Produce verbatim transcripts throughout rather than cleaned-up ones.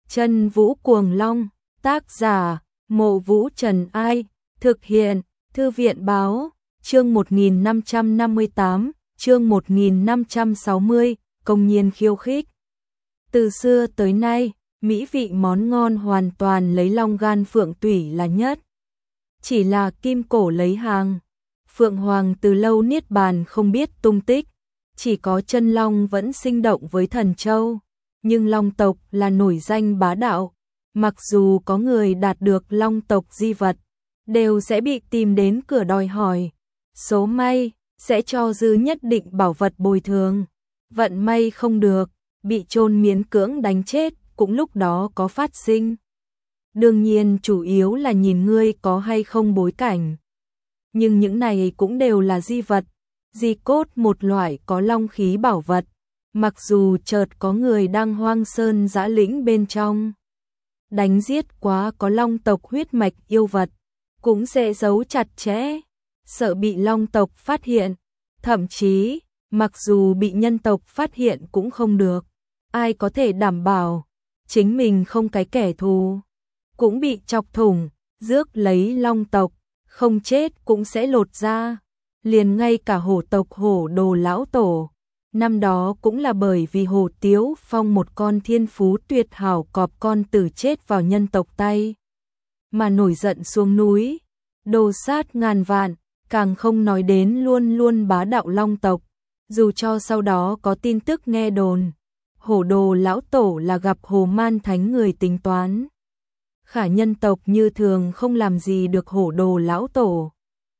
Chân Vũ Cuồng Long, tác giả, Mộ Vũ Trần Ai, thực hiện, Thư viện Báo, chương một nghìn năm trăm năm mươi tám, chương một nghìn năm trăm sáu mươi, công nhiên khiêu khích. Từ xưa tới nay, mỹ vị món ngon hoàn toàn lấy long gan phượng tủy là nhất. Chỉ là kim cổ lấy hàng, Phượng Hoàng từ lâu niết bàn không biết tung tích, chỉ có chân long vẫn sinh động với thần châu. Nhưng long tộc là nổi danh bá đạo, mặc dù có người đạt được long tộc di vật, đều sẽ bị tìm đến cửa đòi hỏi. Số may, sẽ cho dư nhất định bảo vật bồi thường. Vận may không được, bị chôn miễn cưỡng đánh chết, cũng lúc đó có phát sinh. Đương nhiên chủ yếu là nhìn ngươi có hay không bối cảnh. Nhưng những này cũng đều là di vật, di cốt một loại có long khí bảo vật. Mặc dù chợt có người đang hoang sơn dã lĩnh bên trong đánh giết quá có long tộc huyết mạch yêu vật, cũng sẽ giấu chặt chẽ, sợ bị long tộc phát hiện. Thậm chí, mặc dù bị nhân tộc phát hiện cũng không được, ai có thể đảm bảo chính mình không cái kẻ thù cũng bị chọc thủng, rước lấy long tộc, không chết cũng sẽ lột ra. Liền ngay cả hổ tộc Hổ Đồ lão tổ, năm đó cũng là bởi vì Hồ Tiếu Phong một con thiên phú tuyệt hảo cọp con tử chết vào nhân tộc tay, mà nổi giận xuống núi, đồ sát ngàn vạn, càng không nói đến luôn luôn bá đạo long tộc. Dù cho sau đó có tin tức nghe đồn, Hổ Đồ lão tổ là gặp Hồ Man Thánh người tính toán, khả nhân tộc như thường không làm gì được Hổ Đồ lão tổ.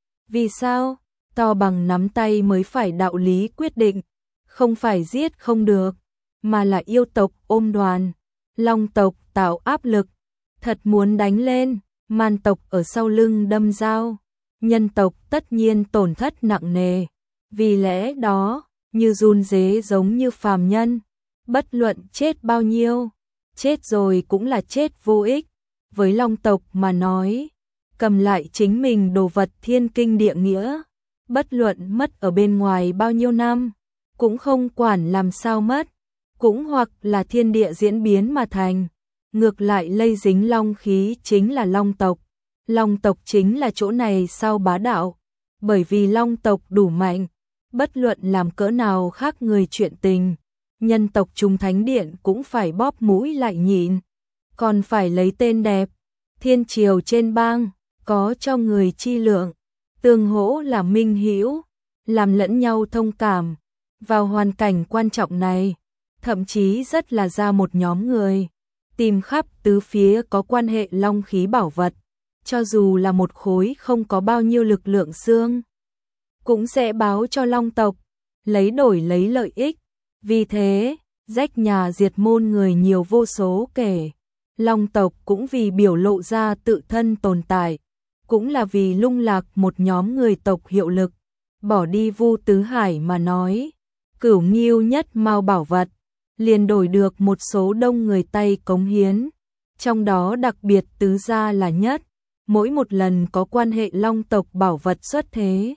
Vì sao? To bằng nắm tay mới phải đạo lý quyết định, không phải giết không được, mà là yêu tộc ôm đoàn, long tộc tạo áp lực, thật muốn đánh lên, man tộc ở sau lưng đâm dao, nhân tộc tất nhiên tổn thất nặng nề. Vì lẽ đó, như run rế giống như phàm nhân, bất luận chết bao nhiêu, chết rồi cũng là chết vô ích. Với long tộc mà nói, cầm lại chính mình đồ vật thiên kinh địa nghĩa, bất luận mất ở bên ngoài bao nhiêu năm, cũng không quản làm sao mất, cũng hoặc là thiên địa diễn biến mà thành. Ngược lại lây dính long khí chính là long tộc. Long tộc chính là chỗ này sao bá đạo, bởi vì long tộc đủ mạnh, bất luận làm cỡ nào khác người chuyện tình, nhân tộc Trung Thánh Điện cũng phải bóp mũi lại nhịn, còn phải lấy tên đẹp. Thiên triều trên bang, có cho người chi lượng, tương hỗ là minh hữu, làm lẫn nhau thông cảm. Vào hoàn cảnh quan trọng này, thậm chí rất là ra một nhóm người, tìm khắp tứ phía có quan hệ long khí bảo vật, cho dù là một khối không có bao nhiêu lực lượng xương, cũng sẽ báo cho long tộc, lấy đổi lấy lợi ích. Vì thế, rách nhà diệt môn người nhiều vô số kể. Long tộc cũng vì biểu lộ ra tự thân tồn tại, cũng là vì lung lạc một nhóm người tộc hiệu lực, bỏ đi Vu Tứ Hải mà nói, cửu nghiêu nhất mao bảo vật, liền đổi được một số đông người Tây cống hiến, trong đó đặc biệt tứ gia là nhất, mỗi một lần có quan hệ long tộc bảo vật xuất thế,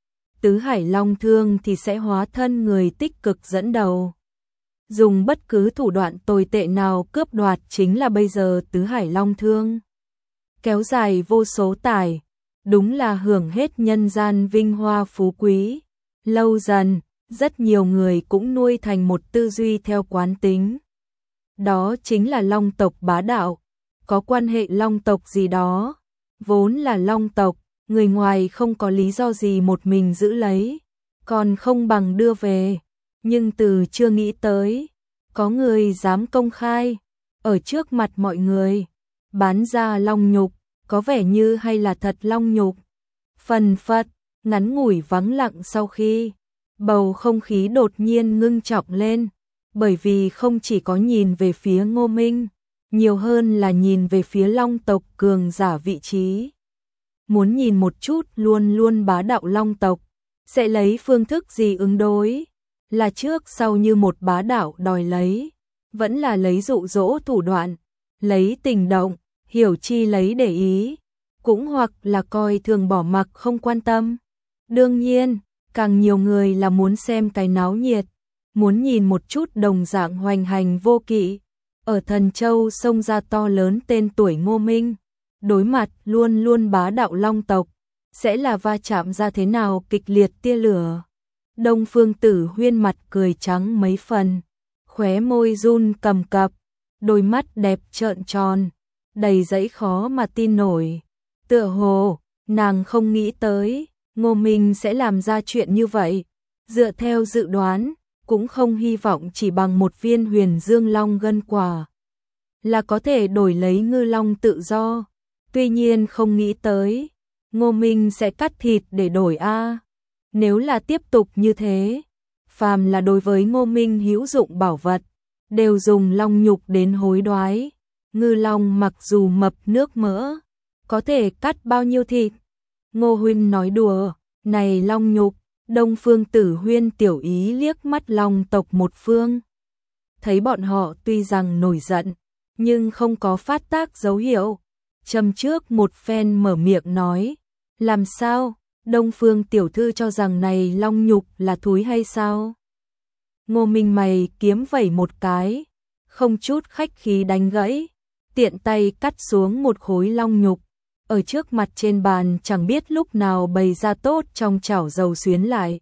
Tứ Hải Long Thương thì sẽ hóa thân người tích cực dẫn đầu. Dùng bất cứ thủ đoạn tồi tệ nào cướp đoạt chính là bây giờ Tứ Hải Long Thương. Kéo dài vô số tài, đúng là hưởng hết nhân gian vinh hoa phú quý. Lâu dần, rất nhiều người cũng nuôi thành một tư duy theo quán tính. Đó chính là long tộc bá đạo, có quan hệ long tộc gì đó, vốn là long tộc, người ngoài không có lý do gì một mình giữ lấy, còn không bằng đưa về. Nhưng từ chưa nghĩ tới, có người dám công khai, ở trước mặt mọi người, bán ra long nhục, có vẻ như hay là thật long nhục. Phần phật, ngắn ngủi vắng lặng sau khi, bầu không khí đột nhiên ngưng trọng lên, bởi vì không chỉ có nhìn về phía Ngô Minh, nhiều hơn là nhìn về phía long tộc cường giả vị trí. Muốn nhìn một chút luôn luôn bá đạo long tộc, sẽ lấy phương thức gì ứng đối? Là trước sau như một bá đạo đòi lấy, vẫn là lấy dụ dỗ thủ đoạn, lấy tình động, hiểu chi lấy để ý, cũng hoặc là coi thường bỏ mặc không quan tâm. Đương nhiên, càng nhiều người là muốn xem cái náo nhiệt, muốn nhìn một chút đồng dạng hoành hành vô kỵ, ở Thần Châu xông ra to lớn tên tuổi Ngô Minh, đối mặt luôn luôn bá đạo long tộc, sẽ là va chạm ra thế nào kịch liệt tia lửa. Đông Phương Tử Huyên mặt cười trắng mấy phần, khóe môi run cầm cập, đôi mắt đẹp trợn tròn, đầy dẫy khó mà tin nổi. Tựa hồ, nàng không nghĩ tới, Ngô Minh sẽ làm ra chuyện như vậy. Dựa theo dự đoán, cũng không hy vọng chỉ bằng một viên huyền dương long gân quả là có thể đổi lấy ngư long tự do. Tuy nhiên không nghĩ tới, Ngô Minh sẽ cắt thịt để đổi a. Nếu là tiếp tục như thế, phàm là đối với Ngô Minh hữu dụng bảo vật, đều dùng long nhục đến hối đoái. Ngư long mặc dù mập nước mỡ, có thể cắt bao nhiêu thịt. Ngô huynh nói đùa, này long nhục. Đông Phương Tử Huyên tiểu ý liếc mắt long tộc một phương. Thấy bọn họ tuy rằng nổi giận, nhưng không có phát tác dấu hiệu. Châm trước một phen mở miệng nói, làm sao, Đông Phương tiểu thư cho rằng này long nhục là thúi hay sao? Ngô Minh mày kiếm vẩy một cái, không chút khách khí đánh gãy, tiện tay cắt xuống một khối long nhục. Ở trước mặt trên bàn chẳng biết lúc nào bày ra tốt trong chảo dầu xuyến lại.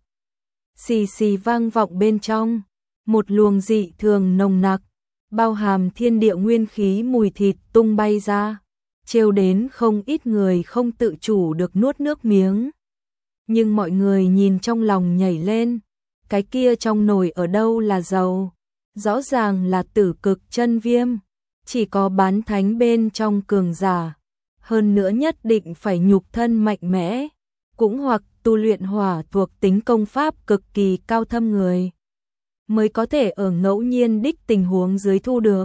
Xì xì vang vọng bên trong, một luồng dị thường nồng nặc, bao hàm thiên địa nguyên khí mùi thịt tung bay ra, trêu đến không ít người không tự chủ được nuốt nước miếng. Nhưng mọi người nhìn trong lòng nhảy lên, cái kia trong nồi ở đâu là dầu, rõ ràng là tử cực chân viêm, chỉ có bán thánh bên trong cường giả. Hơn nữa nhất định phải nhục thân mạnh mẽ, cũng hoặc tu luyện hỏa thuộc tính công pháp cực kỳ cao thâm người, mới có thể ở ngẫu nhiên đích tình huống dưới thu được.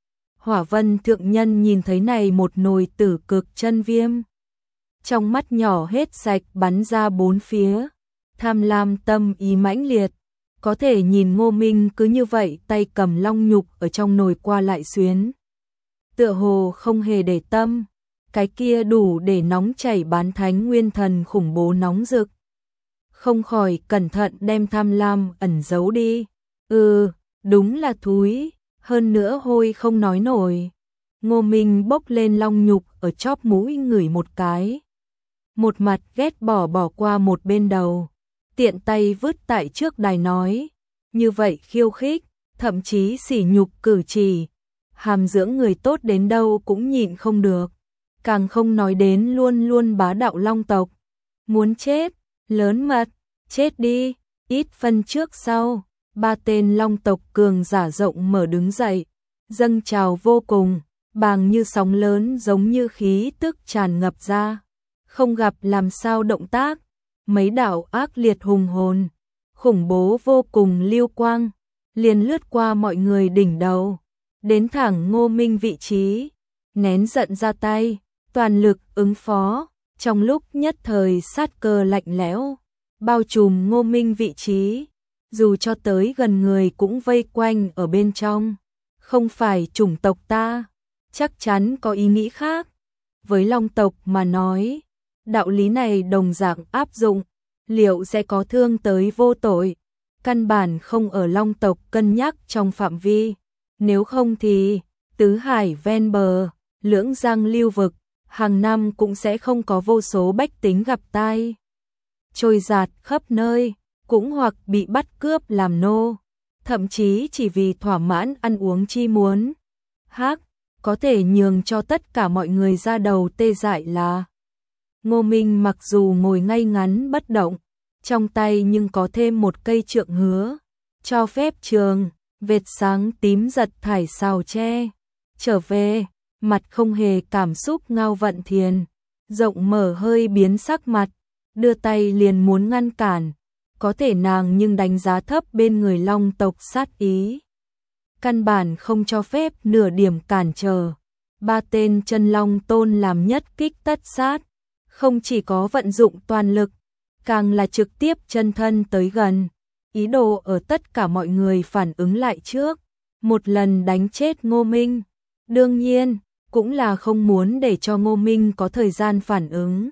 Hỏa Vân thượng nhân nhìn thấy này một nồi tử cực chân viêm, trong mắt nhỏ hết sạch bắn ra bốn phía, tham lam tâm ý mãnh liệt, có thể nhìn Ngô Minh cứ như vậy tay cầm long nhục ở trong nồi qua lại xuyến. Tựa hồ không hề để tâm. Cái kia đủ để nóng chảy bán thánh nguyên thần khủng bố nóng rực. Không khỏi cẩn thận đem tham lam ẩn giấu đi. Ừ, đúng là thúi, hơn nữa hôi không nói nổi. Ngô Minh bốc lên long nhục ở chóp mũi ngửi một cái. Một mặt ghét bỏ bỏ qua một bên đầu, tiện tay vứt tại trước đài nói. Như vậy khiêu khích, thậm chí sỉ nhục cử chỉ. Hàm dưỡng người tốt đến đâu cũng nhịn không được. Càng không nói đến luôn luôn bá đạo long tộc. Muốn chết, lớn mật, chết đi, ít phân trước sau. Ba tên long tộc cường giả rộng mở đứng dậy, dâng trào vô cùng, bàng như sóng lớn giống như khí tức tràn ngập ra. Không gặp làm sao động tác, mấy đạo ác liệt hùng hồn, khủng bố vô cùng lưu quang, liền lướt qua mọi người đỉnh đầu, đến thẳng Ngô Minh vị trí, nén giận ra tay. Toàn lực ứng phó, trong lúc nhất thời sát cơ lạnh lẽo, bao trùm Ngô Minh vị trí, dù cho tới gần người cũng vây quanh ở bên trong. Không phải chủng tộc ta, chắc chắn có ý nghĩ khác. Với long tộc mà nói, đạo lý này đồng dạng áp dụng, liệu sẽ có thương tới vô tội, căn bản không ở long tộc cân nhắc trong phạm vi. Nếu không thì, tứ hải ven bờ, lưỡng giang lưu vực, hàng năm cũng sẽ không có vô số bách tính gặp tai trôi giạt khắp nơi, cũng hoặc bị bắt cướp làm nô, thậm chí chỉ vì thỏa mãn ăn uống chi muốn. Hắc, có thể nhường cho tất cả mọi người ra đầu tê dại là Ngô Minh mặc dù ngồi ngay ngắn bất động, trong tay nhưng có thêm một cây trượng hứa, cho phép trường, vệt sáng tím giật thải sào tre, trở về. Mặt không hề cảm xúc Ngao Vận Thiền, rộng mở hơi biến sắc mặt, đưa tay liền muốn ngăn cản, có thể nàng nhưng đánh giá thấp bên người long tộc sát ý. Căn bản không cho phép nửa điểm cản trở, ba tên chân long tôn làm nhất kích tất sát, không chỉ có vận dụng toàn lực, càng là trực tiếp chân thân tới gần, ý đồ ở tất cả mọi người phản ứng lại trước, một lần đánh chết Ngô Minh. Đương nhiên, cũng là không muốn để cho Ngô Minh có thời gian phản ứng.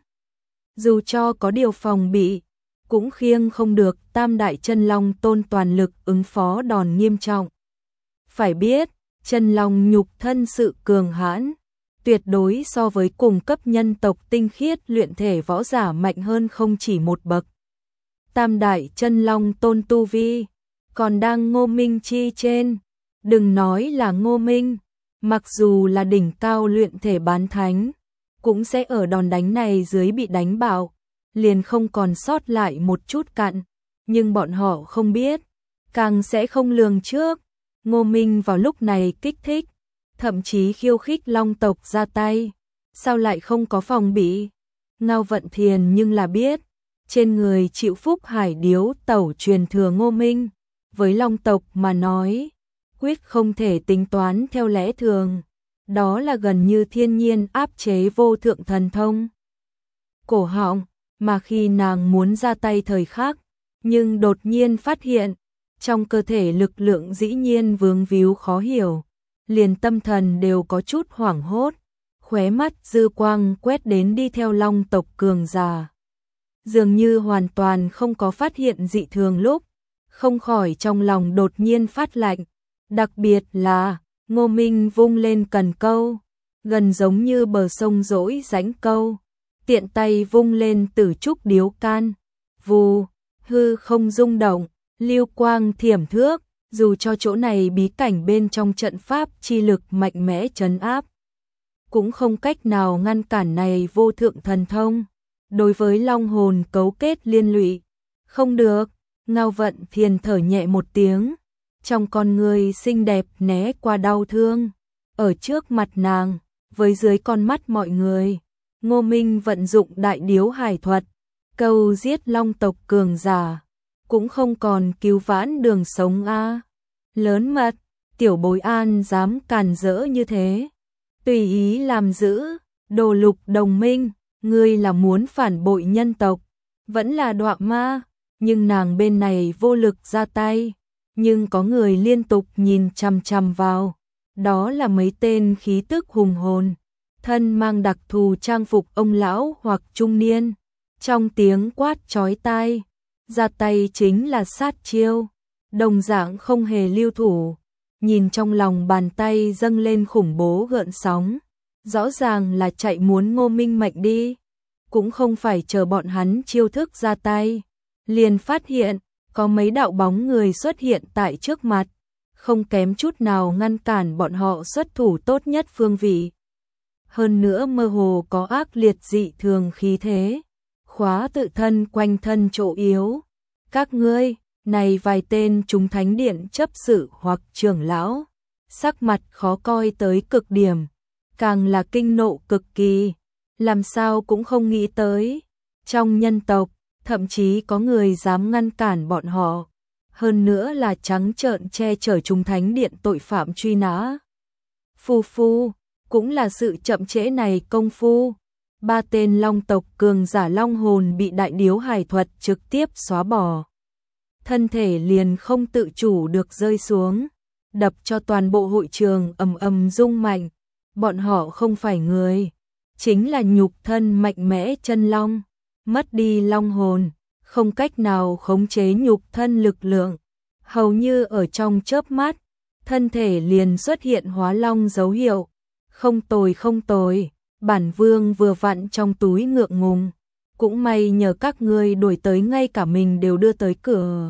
Dù cho có điều phòng bị, cũng khiêng không được tam đại chân long tôn toàn lực ứng phó đòn nghiêm trọng. Phải biết, Chân long nhục thân sự cường hãn, tuyệt đối so với cùng cấp nhân tộc tinh khiết luyện thể võ giả mạnh hơn không chỉ một bậc. Tam đại chân long tôn tu vi, còn đang Ngô Minh chi trên, đừng nói là Ngô Minh, mặc dù là đỉnh cao luyện thể bán thánh, cũng sẽ ở đòn đánh này dưới bị đánh bạo, liền không còn sót lại một chút cặn, nhưng bọn họ không biết, càng sẽ không lường trước, Ngô Minh vào lúc này kích thích, thậm chí khiêu khích long tộc ra tay, sao lại không có phòng bị. Ngao Vận Thiền nhưng là biết, trên người chịu phúc hải điếu tẩu truyền thừa Ngô Minh, với long tộc mà nói, quyết không thể tính toán theo lẽ thường, đó là gần như thiên nhiên áp chế vô thượng thần thông. Cổ họng, mà khi nàng muốn ra tay thời khắc, nhưng đột nhiên phát hiện, trong cơ thể lực lượng dĩ nhiên vướng víu khó hiểu, liền tâm thần đều có chút hoảng hốt, khóe mắt dư quang quét đến đi theo long tộc cường giả. Dường như hoàn toàn không có phát hiện dị thường lúc, không khỏi trong lòng đột nhiên phát lạnh, đặc biệt là Ngô Minh vung lên cần câu, gần giống như bờ sông dỗi rãnh câu, tiện tay vung lên tử trúc điếu can, vù, hư không rung động, lưu quang thiểm thước, dù cho chỗ này bí cảnh bên trong trận pháp chi lực mạnh mẽ trấn áp, cũng không cách nào ngăn cản này vô thượng thần thông. Đối với long hồn cấu kết liên lụy, không được. Ngao Vận Thiền thở nhẹ một tiếng, trong con người xinh đẹp né qua đau thương, ở trước mặt nàng, với dưới con mắt mọi người, Ngô Minh vận dụng đại điếu hải thuật, câu giết long tộc cường giả, cũng không còn cứu vãn đường sống a. Lớn mật, tiểu bối an dám càn rỡ như thế, tùy ý làm giữ, đồ lục đồng minh, ngươi là muốn phản bội nhân tộc, vẫn là đọa ma. Nhưng nàng bên này vô lực ra tay, nhưng có người liên tục nhìn chằm chằm vào, đó là mấy tên khí tức hùng hồn, thân mang đặc thù trang phục ông lão hoặc trung niên, trong tiếng quát chói tai, ra tay chính là sát chiêu, đồng dạng không hề lưu thủ, nhìn trong lòng bàn tay dâng lên khủng bố gợn sóng, rõ ràng là chạy muốn Ngô Minh mệnh đi, cũng không phải chờ bọn hắn chiêu thức ra tay. Liền phát hiện, có mấy đạo bóng người xuất hiện tại trước mặt, không kém chút nào ngăn cản bọn họ xuất thủ tốt nhất phương vị. Hơn nữa mơ hồ có ác liệt dị thường khí thế, khóa tự thân quanh thân chỗ yếu. Các ngươi, này vài tên chúng thánh điện chấp sự hoặc trưởng lão, sắc mặt khó coi tới cực điểm, càng là kinh nộ cực kỳ, làm sao cũng không nghĩ tới. Trong nhân tộc, thậm chí có người dám ngăn cản bọn họ, hơn nữa là trắng trợn che chở chúng thánh điện tội phạm truy nã. Phu phu, cũng là sự chậm trễ này công phu, ba tên long tộc cường giả long hồn bị đại điếu hải thuật trực tiếp xóa bỏ. Thân thể liền không tự chủ được rơi xuống, đập cho toàn bộ hội trường ầm ầm rung mạnh, bọn họ không phải người, chính là nhục thân mạnh mẽ chân long. Mất đi long hồn, không cách nào khống chế nhục thân lực lượng, hầu như ở trong chớp mắt, thân thể liền xuất hiện hóa long dấu hiệu. Không tồi không tồi, bản vương vừa vặn trong túi ngượng ngùng, cũng may nhờ các ngươi đuổi tới ngay cả mình đều đưa tới cửa.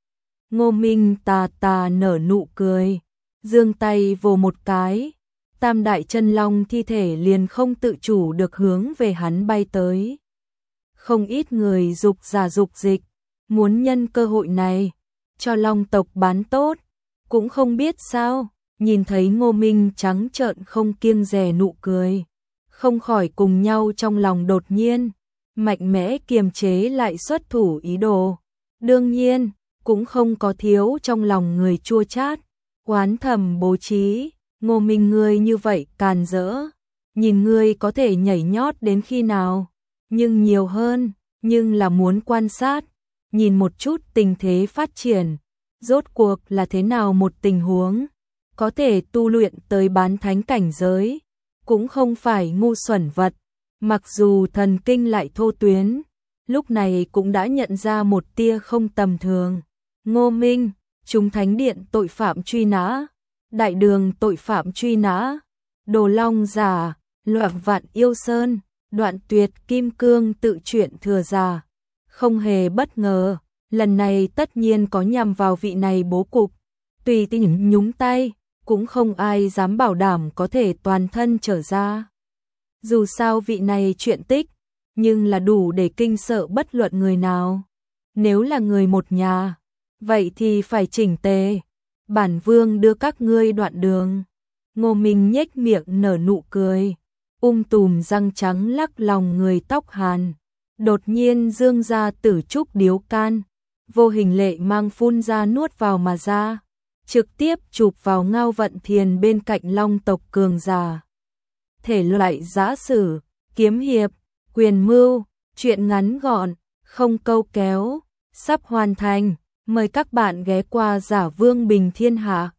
Ngô Minh tà tà nở nụ cười, giương tay vồ một cái, tam đại chân long thi thể liền không tự chủ được hướng về hắn bay tới. Không ít người dục giả dục dịch, muốn nhân cơ hội này, cho long tộc bán tốt, cũng không biết sao, nhìn thấy Ngô Minh trắng trợn không kiêng dè nụ cười, không khỏi cùng nhau trong lòng đột nhiên, mạnh mẽ kiềm chế lại xuất thủ ý đồ. Đương nhiên, cũng không có thiếu trong lòng người chua chát, oán thầm bố trí, Ngô Minh ngươi như vậy càn rỡ, nhìn ngươi có thể nhảy nhót đến khi nào. Nhưng nhiều hơn, nhưng là muốn quan sát, nhìn một chút tình thế phát triển, rốt cuộc là thế nào một tình huống, có thể tu luyện tới bán thánh cảnh giới, cũng không phải ngu xuẩn vật, mặc dù thần kinh lại thô tuyến, lúc này cũng đã nhận ra một tia không tầm thường. Ngô Minh, chúng thánh điện tội phạm truy nã, Đại đường tội phạm truy nã, Đồ Long giả, Loạn Vạn Yêu Sơn, Đoạn Tuyệt Kim Cương tự truyện thừa giả. Không hề bất ngờ, lần này tất nhiên có nhằm vào vị này bố cục. Tùy tình nhúng tay, cũng không ai dám bảo đảm có thể toàn thân trở ra. Dù sao vị này chuyện tích, nhưng là đủ để kinh sợ bất luận người nào. Nếu là người một nhà, vậy thì phải chỉnh tề. Bản vương đưa các ngươi đoạn đường. Ngô Minh nhếch miệng nở nụ cười, um tùm răng trắng lắc lòng người tóc hàn. Đột nhiên dương ra tử trúc điếu can, vô hình lệ mang phun ra nuốt vào mà ra, trực tiếp chụp vào Ngao Vận Thiền bên cạnh Long tộc cường giả. Thể loại giã sử, kiếm hiệp, quyền mưu, truyện ngắn gọn, không câu kéo, sắp hoàn thành. Mời các bạn ghé qua Giả Vương Bình Thiên Hạ.